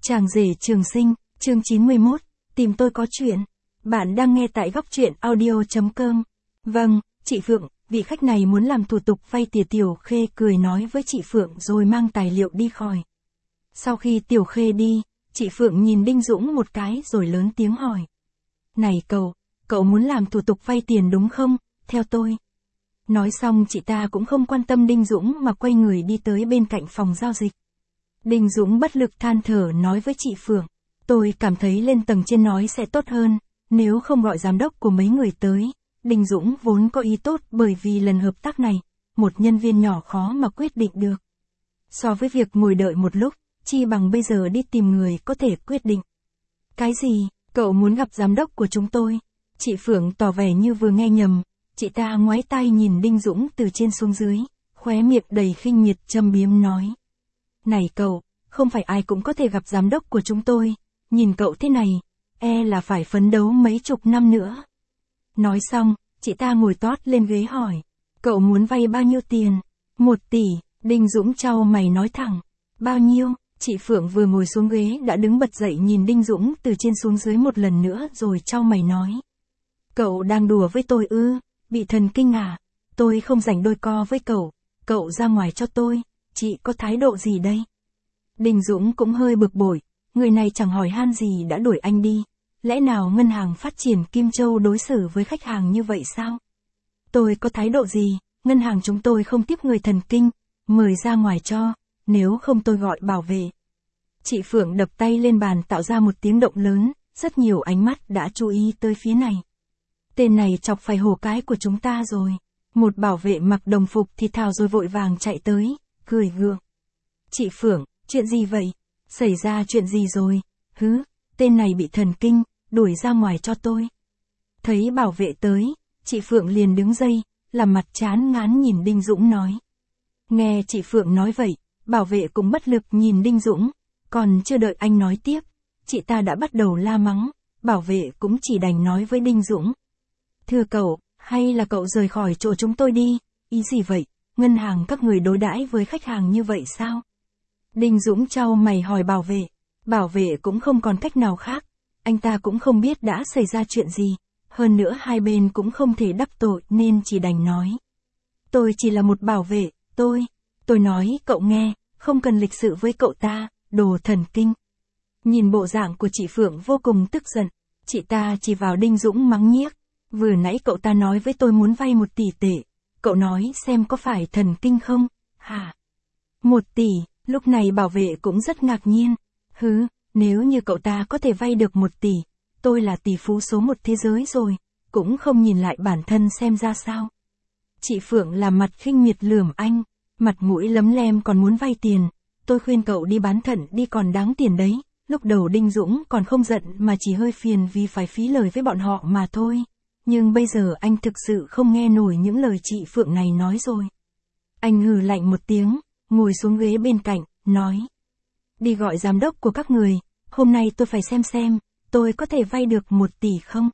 Chàng rể trường sinh, chương 91, tìm tôi có chuyện. Bạn đang nghe tại góc truyện audio.com. Vâng, chị Phượng, vị khách này muốn làm thủ tục vay tiền. Tiểu Khê cười nói với chị Phượng rồi mang tài liệu đi khỏi. Sau khi Tiểu Khê đi, chị Phượng nhìn Đinh Dũng một cái rồi lớn tiếng hỏi. Này cậu muốn làm thủ tục vay tiền đúng không, theo tôi. Nói xong chị ta cũng không quan tâm Đinh Dũng mà quay người đi tới bên cạnh phòng giao dịch. Đinh Dũng bất lực than thở nói với chị Phượng, tôi cảm thấy lên tầng trên nói sẽ tốt hơn, nếu không gọi giám đốc của mấy người tới. Đinh Dũng vốn có ý tốt bởi vì lần hợp tác này, một nhân viên nhỏ khó mà quyết định được. So với việc ngồi đợi một lúc, chi bằng bây giờ đi tìm người có thể quyết định. Cái gì, cậu muốn gặp giám đốc của chúng tôi? Chị Phượng tỏ vẻ như vừa nghe nhầm, chị ta ngoái tai nhìn Đinh Dũng từ trên xuống dưới, khóe miệng đầy khinh miệt châm biếm nói. Này cậu, không phải ai cũng có thể gặp giám đốc của chúng tôi, nhìn cậu thế này, là phải phấn đấu mấy chục năm nữa. Nói xong, chị ta ngồi toát lên ghế hỏi, cậu muốn vay bao nhiêu tiền? 1 tỷ, Đinh Dũng chau mày nói thẳng, bao nhiêu? Chị Phượng vừa ngồi xuống ghế đã đứng bật dậy nhìn Đinh Dũng từ trên xuống dưới một lần nữa rồi chau mày nói. Cậu đang đùa với tôi ư, bị thần kinh à? Tôi không rảnh đôi co với cậu ra ngoài cho tôi, chị có thái độ gì đây? Đinh Dũng cũng hơi bực bội, người này chẳng hỏi han gì đã đuổi anh đi, lẽ nào ngân hàng phát triển Kim Châu đối xử với khách hàng như vậy sao? Tôi có thái độ gì, ngân hàng chúng tôi không tiếp người thần kinh, mời ra ngoài cho, nếu không tôi gọi bảo vệ. Chị Phượng đập tay lên bàn tạo ra một tiếng động lớn, rất nhiều ánh mắt đã chú ý tới phía này. Tên này chọc phải hổ cái của chúng ta rồi. Một bảo vệ mặc đồng phục thì thào rồi vội vàng chạy tới, cười gượng. Chị Phượng, chuyện gì vậy? Xảy ra chuyện gì rồi? Tên này bị thần kinh, đuổi ra ngoài cho tôi. Thấy bảo vệ tới, chị Phượng liền đứng dậy, làm mặt chán ngán nhìn Đinh Dũng nói. Nghe chị Phượng nói vậy, bảo vệ cũng bất lực nhìn Đinh Dũng, còn chưa đợi anh nói tiếp, chị ta đã bắt đầu la mắng, bảo vệ cũng chỉ đành nói với Đinh Dũng. Thưa cậu, hay là cậu rời khỏi chỗ chúng tôi đi, ý gì vậy, ngân hàng các người đối đãi với khách hàng như vậy sao? Đinh Dũng chau mày hỏi bảo vệ cũng không còn cách nào khác, anh ta cũng không biết đã xảy ra chuyện gì, hơn nữa hai bên cũng không thể đắc tội nên chỉ đành nói. Tôi chỉ là một bảo vệ, tôi nói cậu nghe, không cần lịch sự với cậu ta, đồ thần kinh. Nhìn bộ dạng của chị Phượng vô cùng tức giận, chị ta chỉ vào Đinh Dũng mắng nhiếc, vừa nãy cậu ta nói với tôi muốn vay 1 tỷ tệ, cậu nói xem có phải thần kinh không, hả? 1 tỷ, lúc này bảo vệ cũng rất ngạc nhiên, nếu như cậu ta có thể vay được 1 tỷ, tôi là tỷ phú số 1 thế giới rồi, cũng không nhìn lại bản thân xem ra sao. Chị Phượng làm mặt khinh miệt lườm anh, mặt mũi lấm lem còn muốn vay tiền, tôi khuyên cậu đi bán thận đi còn đáng tiền đấy. Lúc đầu Đinh Dũng còn không giận mà chỉ hơi phiền vì phải phí lời với bọn họ mà thôi. Nhưng bây giờ anh thực sự không nghe nổi những lời chị Phượng này nói rồi. Anh hừ lạnh một tiếng, ngồi xuống ghế bên cạnh, nói. Đi gọi giám đốc của các người, hôm nay tôi phải xem, tôi có thể vay được 1 tỷ không?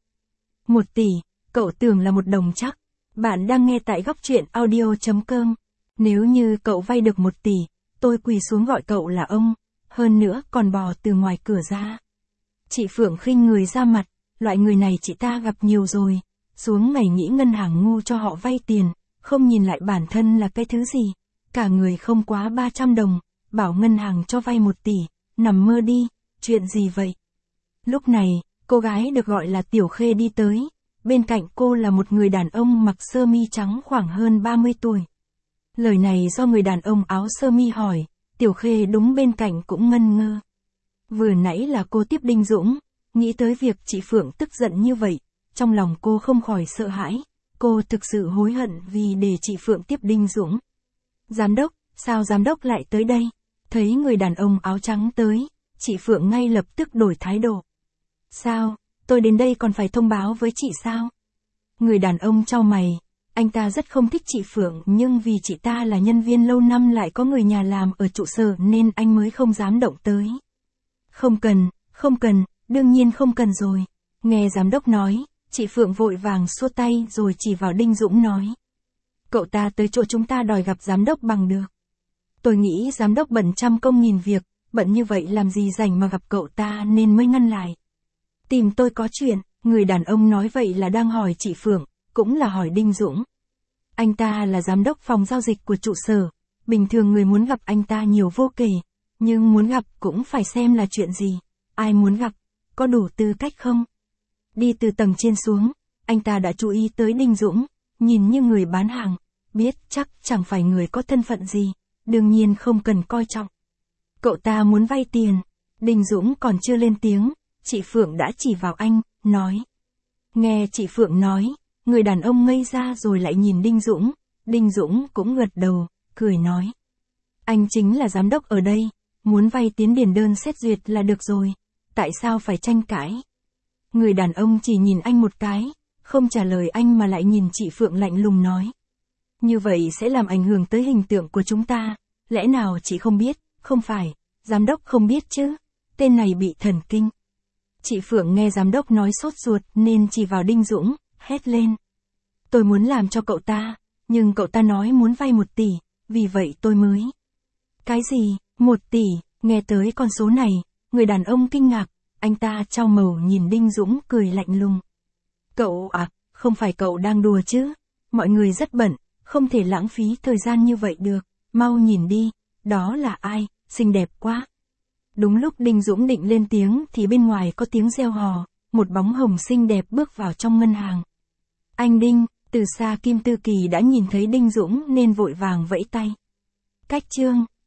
1 tỷ, cậu tưởng là một đồng chắc. Bạn đang nghe tại góc truyện audio.com. Nếu như cậu vay được 1 tỷ, tôi quỳ xuống gọi cậu là ông, hơn nữa còn bò từ ngoài cửa ra. Chị Phượng khinh người ra mặt, loại người này chị ta gặp nhiều rồi, xuống ngày nghĩ ngân hàng ngu cho họ vay tiền, không nhìn lại bản thân là cái thứ gì, cả người không quá 300 đồng, bảo ngân hàng cho vay 1 tỷ, nằm mơ đi, chuyện gì vậy? Lúc này, cô gái được gọi là Tiểu Khê đi tới, bên cạnh cô là một người đàn ông mặc sơ mi trắng khoảng hơn 30 tuổi. Lời này do người đàn ông áo sơ mi hỏi, Tiểu Khê đúng bên cạnh cũng ngân ngơ. Vừa nãy là cô tiếp Đinh Dũng, nghĩ tới việc chị Phượng tức giận như vậy, trong lòng cô không khỏi sợ hãi, cô thực sự hối hận vì để chị Phượng tiếp Đinh Dũng. Giám đốc, sao giám đốc lại tới đây? Thấy người đàn ông áo trắng tới, chị Phượng ngay lập tức đổi thái độ. Sao, tôi đến đây còn phải thông báo với chị sao? Người đàn ông chau mày, anh ta rất không thích chị Phượng nhưng vì chị ta là nhân viên lâu năm lại có người nhà làm ở trụ sở nên anh mới không dám động tới. Không cần, đương nhiên không cần rồi. Nghe giám đốc nói, chị Phượng vội vàng xua tay rồi chỉ vào Đinh Dũng nói. Cậu ta tới chỗ chúng ta đòi gặp giám đốc bằng được. Tôi nghĩ giám đốc bận trăm công nghìn việc, bận như vậy làm gì rảnh mà gặp cậu ta nên mới ngăn lại. Tìm tôi có chuyện, người đàn ông nói vậy là đang hỏi chị Phượng, cũng là hỏi Đinh Dũng. Anh ta là giám đốc phòng giao dịch của trụ sở, bình thường người muốn gặp anh ta nhiều vô kể, nhưng muốn gặp cũng phải xem là chuyện gì, ai muốn gặp, có đủ tư cách không? Đi từ tầng trên xuống, anh ta đã chú ý tới Đinh Dũng, nhìn như người bán hàng, biết chắc chẳng phải người có thân phận gì, đương nhiên không cần coi trọng. Cậu ta muốn vay tiền, Đinh Dũng còn chưa lên tiếng, chị Phượng đã chỉ vào anh, nói. Nghe chị Phượng nói, người đàn ông ngây ra rồi lại nhìn Đinh Dũng cũng gật đầu, cười nói. Anh chính là giám đốc ở đây, muốn vay tiến điền đơn xét duyệt là được rồi, tại sao phải tranh cãi? Người đàn ông chỉ nhìn anh một cái, không trả lời anh mà lại nhìn chị Phượng lạnh lùng nói. Như vậy sẽ làm ảnh hưởng tới hình tượng của chúng ta, lẽ nào chị không biết, không phải, giám đốc không biết chứ, tên này bị thần kinh. Chị Phượng nghe giám đốc nói sốt ruột nên chỉ vào Đinh Dũng, hét lên. Tôi muốn làm cho cậu ta, nhưng cậu ta nói muốn vay 1 tỷ, vì vậy tôi mới. Cái gì, 1 tỷ, nghe tới con số này, người đàn ông kinh ngạc, anh ta trao màu nhìn Đinh Dũng cười lạnh lùng. Cậu à, không phải cậu đang đùa chứ, mọi người rất bận, không thể lãng phí thời gian như vậy được, mau nhìn đi, đó là ai, xinh đẹp quá. Đúng lúc Đinh Dũng định lên tiếng thì bên ngoài có tiếng reo hò, một bóng hồng xinh đẹp bước vào trong ngân hàng. Anh Đinh, từ xa Kim Tư Kỳ đã nhìn thấy Đinh Dũng nên vội vàng vẫy tay. Cách chương